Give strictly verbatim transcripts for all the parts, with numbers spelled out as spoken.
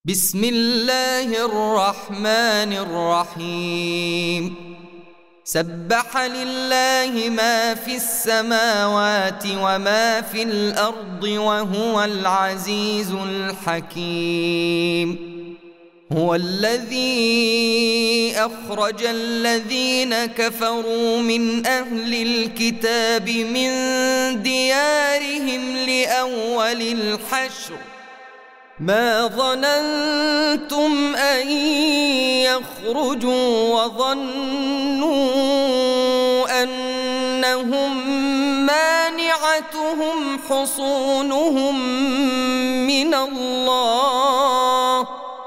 بسم الله الرحمن الرحيم. سبح لله ما في السماوات وما في الأرض وهو العزيز الحكيم. هو الذي أخرج الذين كفروا من أهل الكتاب من ديارهم لأول الحشر ما ظننتم أن يخرجوا وظنوا أنهم مانعتهم حصونهم من الله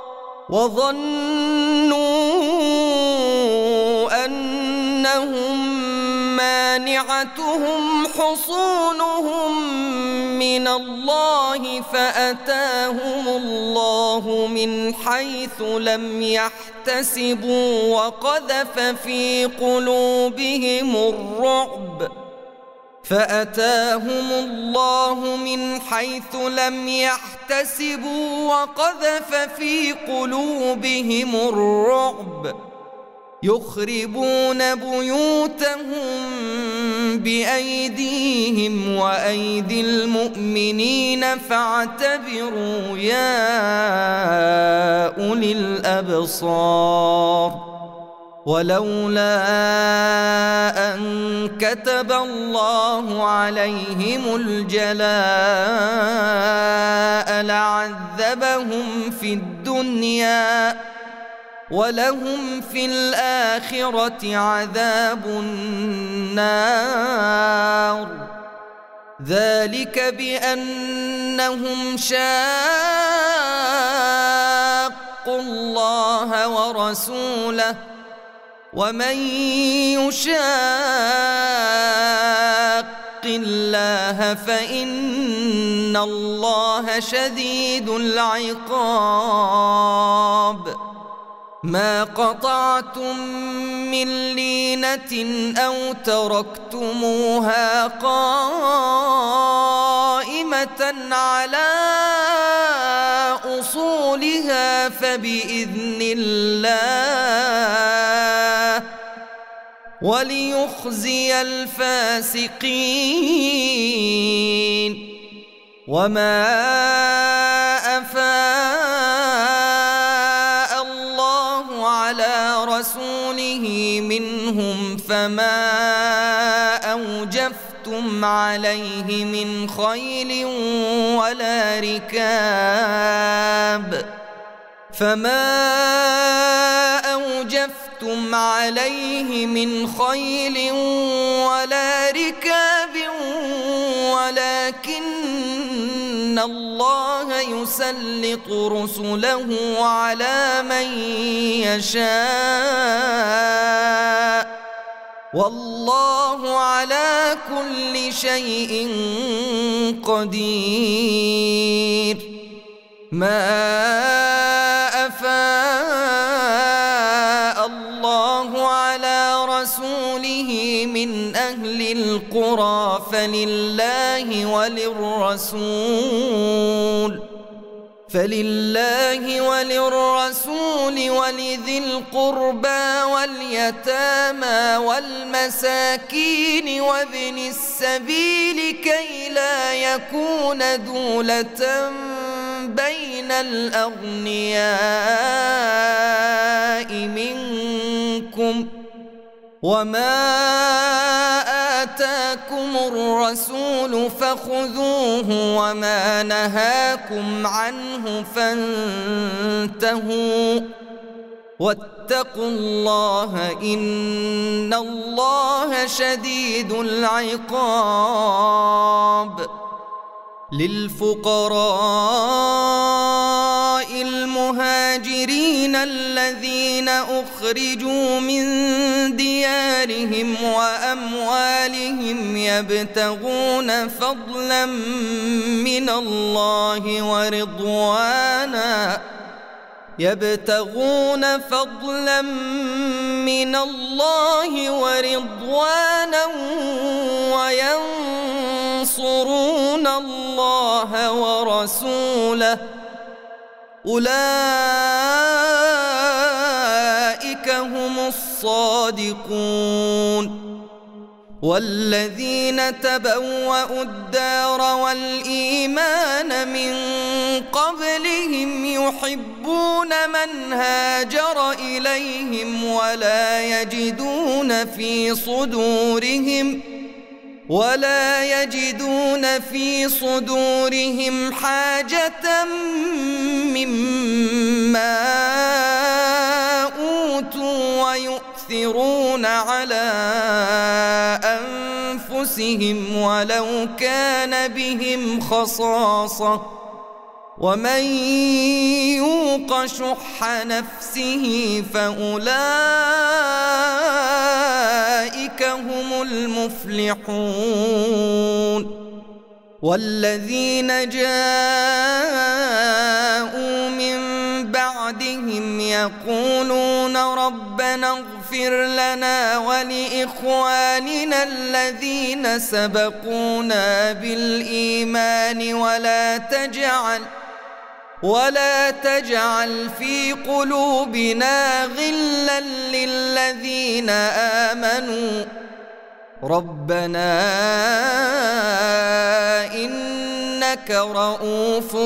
وظنوا أنهم مانعتهم حصونهم من الله فأتاهم الله من حيث لم يحتسبوا وقذف في قلوبهم الرعب فأتاهم الله من حيث لم يحتسبوا وقذف في قلوبهم الرعب يخربون بيوتهم بأيديهم وأيدي المؤمنين فاعتبروا يا أولي الأبصار. ولولا أن كتب الله عليهم الجلاء لعذبهم في الدنيا ولهم في الآخرة عذاب النار. ذلك بأنهم شاقوا الله ورسوله ومن يشاق الله فإن الله شديد العقاب. ما قطعتم من لينة أو تركتموها قائمة على أصولها فبإذن الله وليخزي الفاسقين. وما أفاء الله على رسوله منهم فما أوجفتم عليه من خيل ولا ركاب فما أوجفتم عليه من خيل ولا ركاب ولكن الله يسلط رسله على من يشاء والله على كل شيء قدير. ما أفاء الله على رسوله من أهل القرى فلله وللرسول فلله وللرسول ولذي القربى واليتامى والمساكين وابن السبيل كي لا يكون دولة بين الأغنياء منكم وما آتاكم الرسول فخذوه وما نهاكم عنه فانتهوا واتقوا الله إن الله شديد العقاب. للفقراء المهاجرين الذين أخرجوا من ديارهم وأموالهم يبتغون فضلا من الله ورضوانا يبتغون فضلا من الله ورضوانا وينصرون الله ورسوله أولئك هم الصادقون. والذين تبوأوا الدار والإيمان من قبلهم يحبون من هاجر إليهم ولا يجدون في صدورهم ولا يجدون في صدورهم حاجة مما أوتوا ويؤثرون على أنفسهم ولو كان بهم خصاصة ومن يوق شح نفسه فأولئك هم المفلحون. والذين جاءوا من بعدهم يقولون ربنا اغفر لنا ولإخواننا الذين سبقونا بالإيمان ولا تجعل ولا تجعل في قلوبنا غلا للذين آمنوا ربنا إنك رؤوف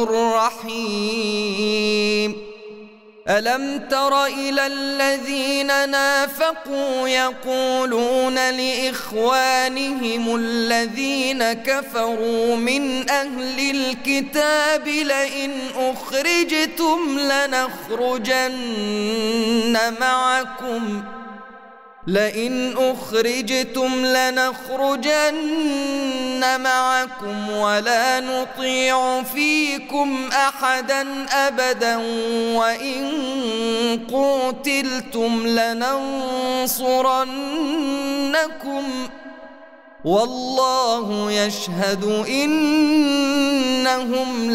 رحيم. ألم تر إلى الذين نافقوا يقولون لإخوانهم الذين كفروا من أهل الكتاب لئن أخرجتم لنخرجن معكم لئن أخرجتم لنخرجن معكم ولا نطيع فيكم أحدا أبدا وإن قوتلتم لننصرنكم والله يشهد إنهم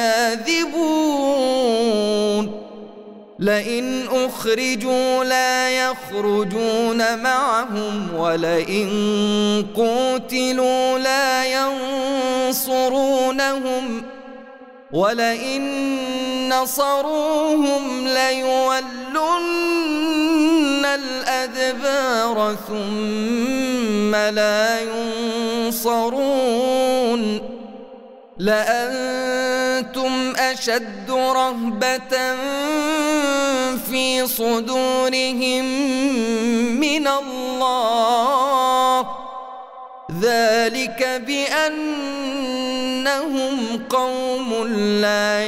لكاذبون. لئن أخرجوا لا يخرجون معهم ولئن قوتلوا لا ينصرونهم ولئن نصروهم ليولن الأدبار ثم لا ينصرون. لأنتم أشد رهبة في صدورهم من الله ذلك بأنهم قوم لا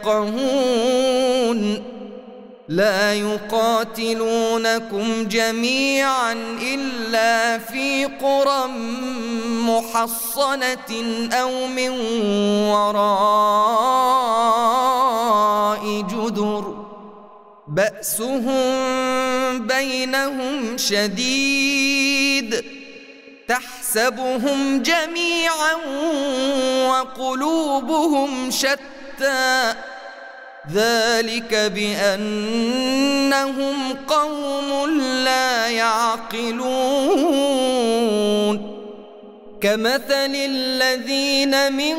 يفقهون. لا يقاتلونكم جميعا إلا في قرى محصنة أو من وراء جدر بأسهم بينهم شديد تحسبهم جميعا وقلوبهم شتى ذلك بأنهم قوم لا يعقلون. كمثل الذين من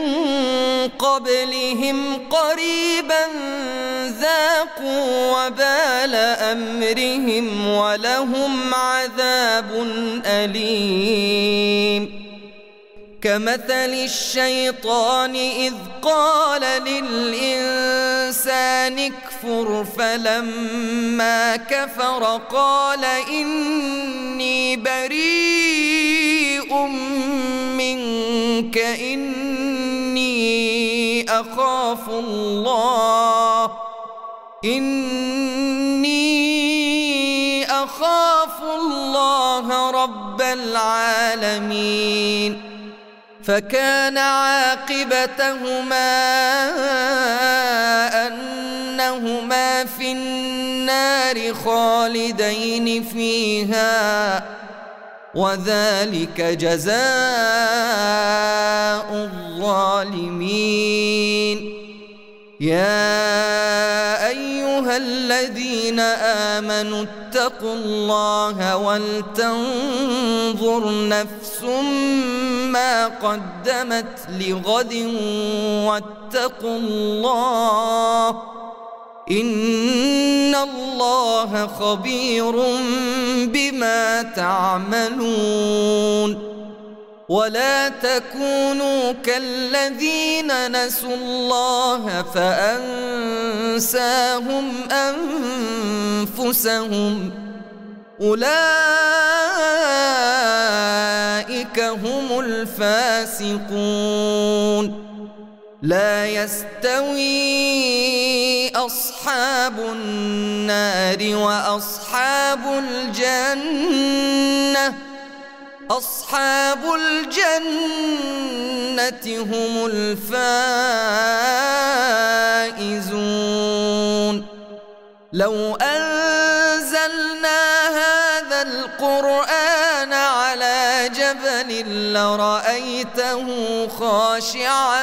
قبلهم قريبا ذاقوا وبال أمرهم ولهم عذاب أليم. كمثل الشيطان إذ قال للإنسان اكفر فلما كفر قال إني بريء منك إني أخاف الله إني أخاف الله رب العالمين. فكان عاقبتهما أنهما في النار خالدين فيها وذلك جزاء الظالمين. يا أيها الذين آمنوا اتقوا الله ولتنظر نفس ما قدمت لغد واتقوا الله إن الله خبير بما تعملون ولا تكونوا كالذين نسوا الله فأنساهم أنفسهم أولئك هم الفاسقون لا يستوي أصحاب النار وأصحاب الجنة أصحاب الجنة هم الفائزون لو أنزلنا هذا القرآن على جبل لرأيته خاشعا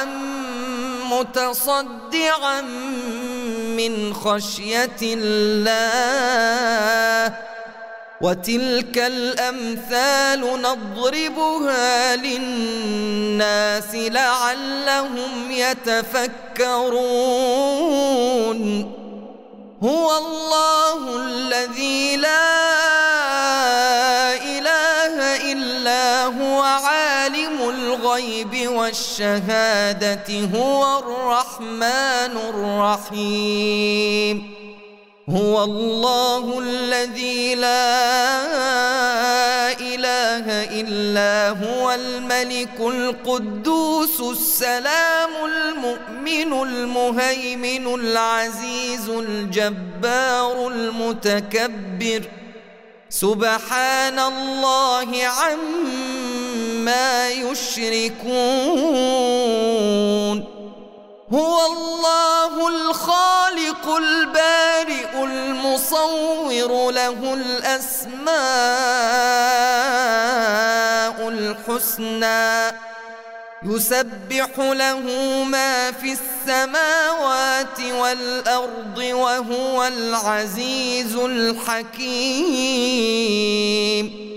متصدعا من خشية الله وتلك الأمثال نضربها للناس لعلهم يتفكرون هو الله الذي لا إله إلا هو عالم الغيب والشهادة هو الرحمن الرحيم هو الله الذي لا إله إلا هو الملك القدوس السلام المؤمن المهيمن العزيز الجبار المتكبر سبحان الله عما يشركون هو الله الخالق البارئ المصور له الأسماء الحسنى يسبح له ما في السماوات والأرض وهو العزيز الحكيم